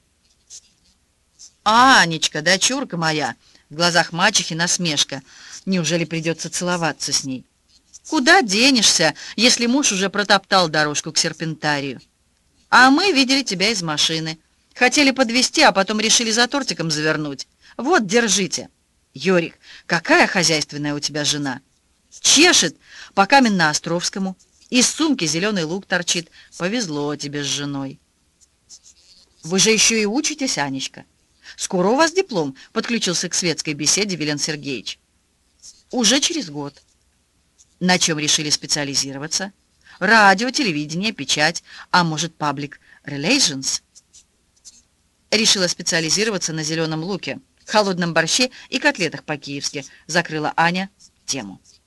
«Анечка, дочурка моя!» В глазах мачехи насмешка. Неужели придется целоваться с ней? «Куда денешься, если муж уже протоптал дорожку к серпентарию? А мы видели тебя из машины. Хотели подвезти, а потом решили за тортиком завернуть. Вот, держите. Йорик, какая хозяйственная у тебя жена! Чешет по Каменноостровскому, из сумки зеленый лук торчит. Повезло тебе с женой». «Вы же еще и учитесь, Анечка. Скоро у вас диплом», — подключился к светской беседе Велен Сергеевич. «Уже через год». «На чем решили специализироваться?» Радио, телевидение, печать, а может, public relations? Решила специализироваться на зеленом луке, холодном борще и котлетах по-киевски, закрыла Аня тему.